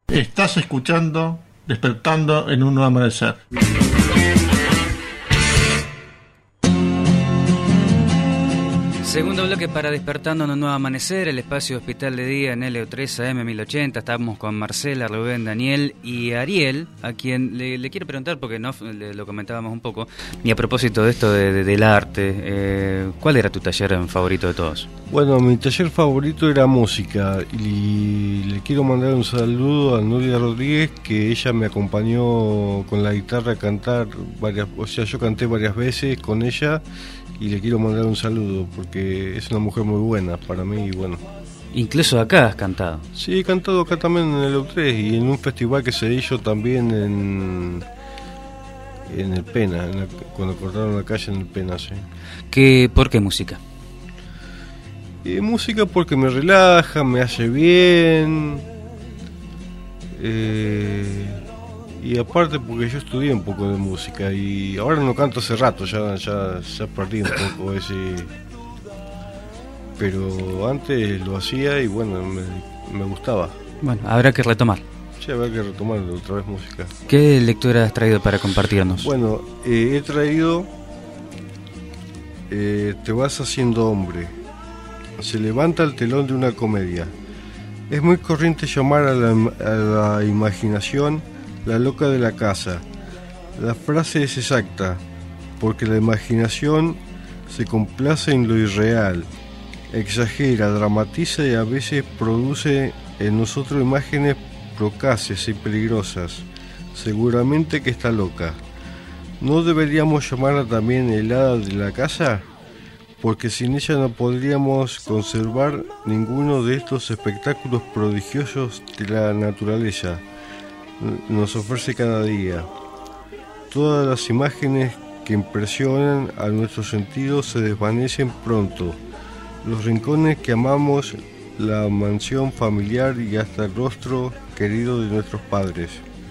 Estás escuchando Despertando en un Nuevo Amanecer. Segundo bloque para Despertando en un Nuevo Amanecer, el espacio Hospital de Día en LO3 AM 1080. Estamos con Marcela, Rubén, Daniel y Ariel, a quien le quiero preguntar, porque no lo comentábamos un poco, y a propósito de esto del arte, ¿cuál era tu taller favorito de todos? Bueno, mi taller favorito era música, y le quiero mandar un saludo a Nuria Rodríguez, que ella me acompañó con la guitarra a cantar yo canté varias veces con ella, y le quiero mandar un saludo porque es una mujer muy buena para mí. Y bueno, incluso acá has cantado. Sí, he cantado acá también en el U3 y en un festival que se hizo también en el Pena, cuando cortaron la calle en el Pena, sí. ¿Por qué música? Música porque me relaja, me hace bien, y aparte porque yo estudié un poco de música y ahora no canto hace rato, ya perdí un poco ese, pero antes lo hacía y bueno, me gustaba. Bueno, habrá que retomar. Sí, habrá que retomar otra vez música. ¿Qué lectura has traído para compartirnos? Bueno, he traído Te vas haciendo hombre. Se levanta el telón de una comedia. Es muy corriente llamar a la imaginación la loca de la casa. La frase es exacta, porque la imaginación se complace en lo irreal, exagera, dramatiza y a veces produce en nosotros imágenes procaces y peligrosas. Seguramente que está loca. ¿No deberíamos llamarla también el hada de la casa? Porque sin ella no podríamos conservar ninguno de estos espectáculos prodigiosos que la naturaleza nos ofrece cada día. Todas las imágenes que impresionan a nuestros sentidos se desvanecen pronto. Los rincones que amamos, la mansión familiar y hasta el rostro querido de nuestros padres.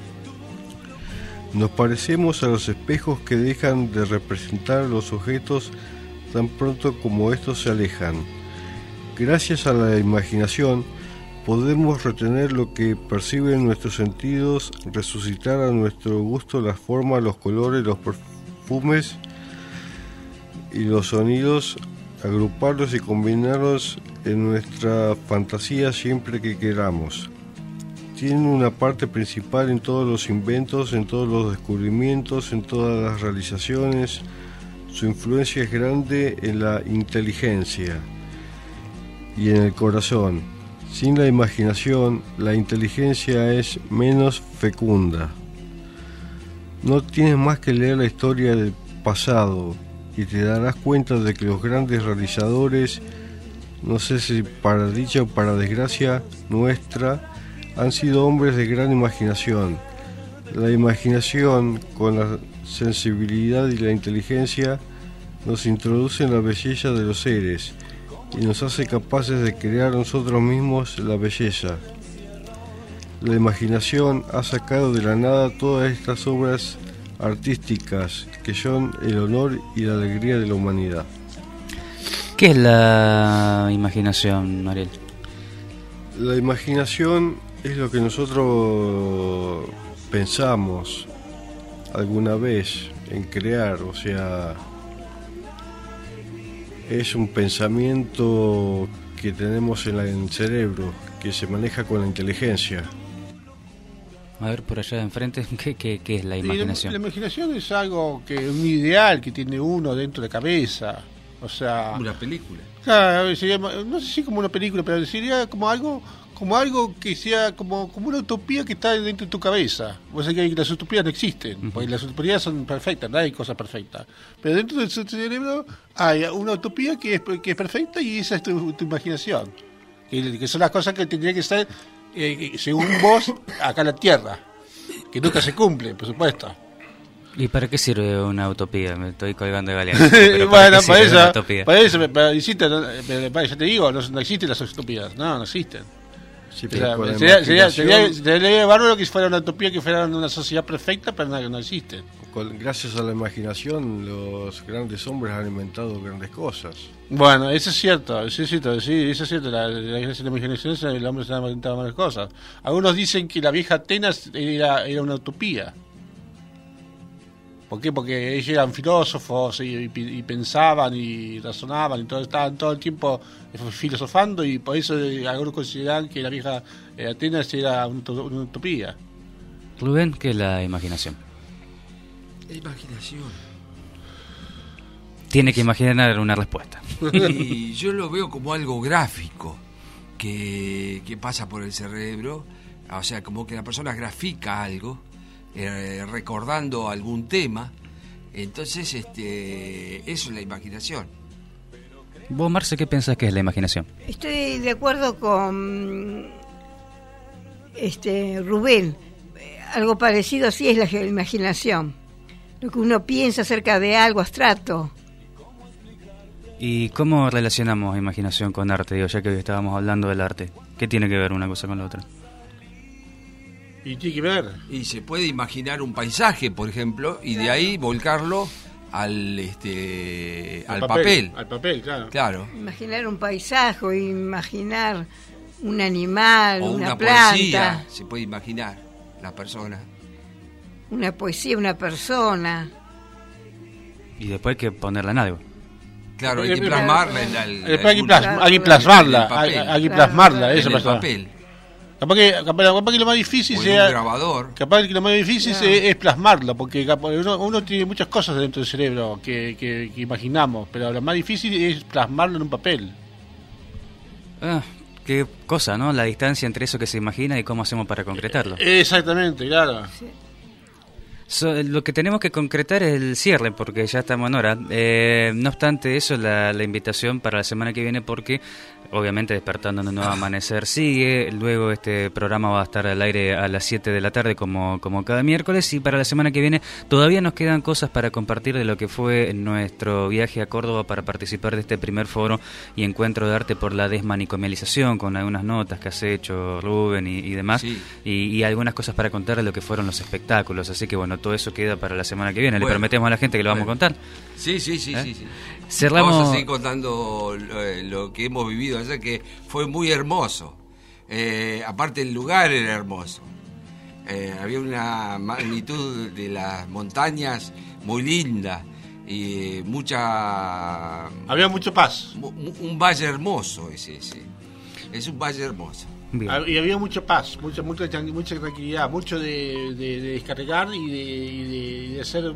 Nos parecemos a los espejos que dejan de representar los objetos tan pronto como estos se alejan. Gracias a la imaginación podemos retener lo que perciben nuestros sentidos, resucitar a nuestro gusto las formas, los colores, los perfumes y los sonidos, agruparlos y combinarlos en nuestra fantasía siempre que queramos. Tienen una parte principal en todos los inventos, en todos los descubrimientos, en todas las realizaciones. Su influencia es grande en la inteligencia y en el corazón. Sin la imaginación, la inteligencia es menos fecunda. No tienes más que leer la historia del pasado y te darás cuenta de que los grandes realizadores, no sé si para dicha o para desgracia nuestra, han sido hombres de gran imaginación. La imaginación, con la sensibilidad y la inteligencia, nos introduce en la belleza de los seres y nos hace capaces de crear nosotros mismos la belleza. La imaginación ha sacado de la nada todas estas obras artísticas que son el honor y la alegría de la humanidad. ¿Qué es la imaginación, Ariel? La imaginación es lo que nosotros pensamos alguna vez en crear, o sea, es un pensamiento que tenemos en el cerebro, que se maneja con la inteligencia. A ver, por allá de enfrente, ¿qué es la imaginación? La imaginación es algo un ideal que tiene uno dentro de la cabeza. O sea, una película. Claro, sería, no sé si como una película, pero sería como algo que sea como una utopía que está dentro de tu cabeza. O sea que las utopías no existen, porque las utopías son perfectas, no hay cosas perfectas. Pero dentro de tu cerebro hay una utopía que es perfecta y esa es tu imaginación. Que son las cosas que tendrían que estar, según vos, acá en la Tierra. Que nunca se cumplen, por supuesto. ¿Y para qué sirve una utopía? Me estoy colgando de Galeano. Bueno, para eso, ya te digo, no existen las utopías, no existen. Sí, sería bárbaro que fuera una utopía, que fuera una sociedad perfecta, pero no existe. gracias a la imaginación los grandes hombres han inventado grandes cosas. Bueno, eso es cierto, sí, eso es cierto. Gracias a la imaginación el hombre se ha inventado varias cosas. Algunos dicen que la vieja Atenas era una utopía. ¿Por qué? Porque ellos eran filósofos y pensaban y razonaban y estaban todo el tiempo filosofando, y por eso algunos consideran que la vieja Atenas era una utopía. Rubén, ¿qué es la imaginación? La imaginación. Tiene que imaginar una respuesta. Y yo lo veo como algo gráfico que pasa por el cerebro, o sea, como que la persona grafica algo, recordando algún tema. Entonces, eso es la imaginación. Vos, Marce, ¿qué pensás que es la imaginación? Estoy de acuerdo con Rubén. Algo parecido sí es la imaginación. Lo que uno piensa acerca de algo abstracto. ¿Y cómo relacionamos imaginación con arte? Digo, ya que hoy estábamos hablando del arte. ¿Qué tiene que ver una cosa con la otra? Y tiene que ver. Y se puede imaginar un paisaje, por ejemplo, y de ahí volcarlo al papel. Al papel, claro. Claro. Imaginar un paisaje, imaginar un animal, O una planta. poesía, se puede imaginar la persona. Una poesía, una persona. Y después hay que ponerla en algo. Claro, hay que plasmarla en Hay que plasmarla, hay que plasmarla, eso en el pasa. papel. Capaz que lo más difícil O en sea. un grabador. Capaz que lo más difícil es plasmarlo, porque uno tiene muchas cosas dentro del cerebro que imaginamos, pero lo más difícil es plasmarlo en un papel. Ah, qué cosa, ¿no? La distancia entre eso que se imagina y cómo hacemos para concretarlo. Exactamente, claro. Sí. Lo que tenemos que concretar es el cierre, porque ya estamos en hora. No obstante eso, la invitación para la semana que viene, porque obviamente Despertando en un Nuevo Amanecer sigue. Luego este programa va a estar al aire a las 7 de la tarde como cada miércoles, y para la semana que viene todavía nos quedan cosas para compartir de lo que fue nuestro viaje a Córdoba para participar de este primer foro y encuentro de arte por la desmanicomialización, con algunas notas que has hecho, Rubén, y demás, Sí. y algunas cosas para contar de lo que fueron los espectáculos. Así que bueno, todo eso queda para la semana que viene. Bueno, Le prometemos a la gente que lo vamos a contar. Sí. Cerramos. Vamos a seguir contando lo que hemos vivido ayer, que fue muy hermoso. Aparte, el lugar era hermoso. Había una magnitud de las montañas muy linda y Había mucho paz. un valle hermoso ese. Es un valle hermoso. Bien. Y había mucha paz, mucha tranquilidad, mucho de descargar y de hacer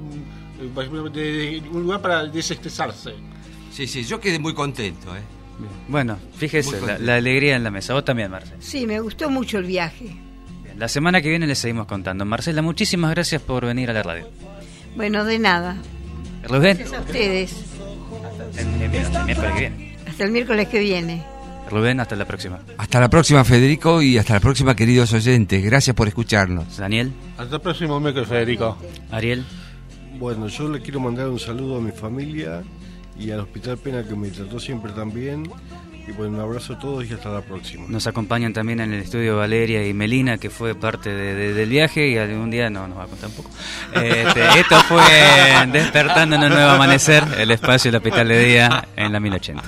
un lugar para desestresarse. Sí, yo quedé muy contento. Bien. Bueno, fíjese, Muy contento. la alegría en la mesa. Vos también, Marcela. Sí, me gustó mucho el viaje. Bien, la semana que viene les seguimos contando. Marcela, muchísimas gracias por venir a la radio. Bueno, de nada. Rubén, Gracias a ustedes. hasta el miércoles que viene. Hasta el miércoles que viene. Rubén, hasta la próxima. Hasta la próxima, Federico, y hasta la próxima, queridos oyentes. Gracias por escucharnos. Daniel, Hasta el próximo miércoles, Federico. Ariel, Bueno, yo le quiero mandar un saludo a mi familia y al Hospital Pena, que me trató siempre tan bien. Y bueno, un abrazo a todos y hasta la próxima. nos acompañan también en el estudio Valeria y Melina, que fue parte del viaje, y algún día nos va a contar un poco. Esto fue Despertando en un Nuevo Amanecer, el espacio del Hospital de Día en la 1080.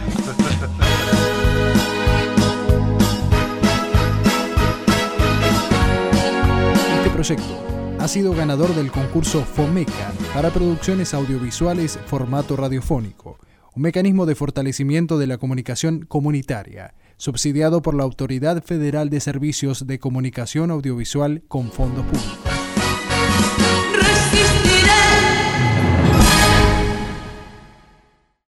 Este proyecto ha sido ganador del concurso FOMECA para producciones audiovisuales formato radiofónico, un mecanismo de fortalecimiento de la comunicación comunitaria, subsidiado por la Autoridad Federal de Servicios de Comunicación Audiovisual con fondos públicos.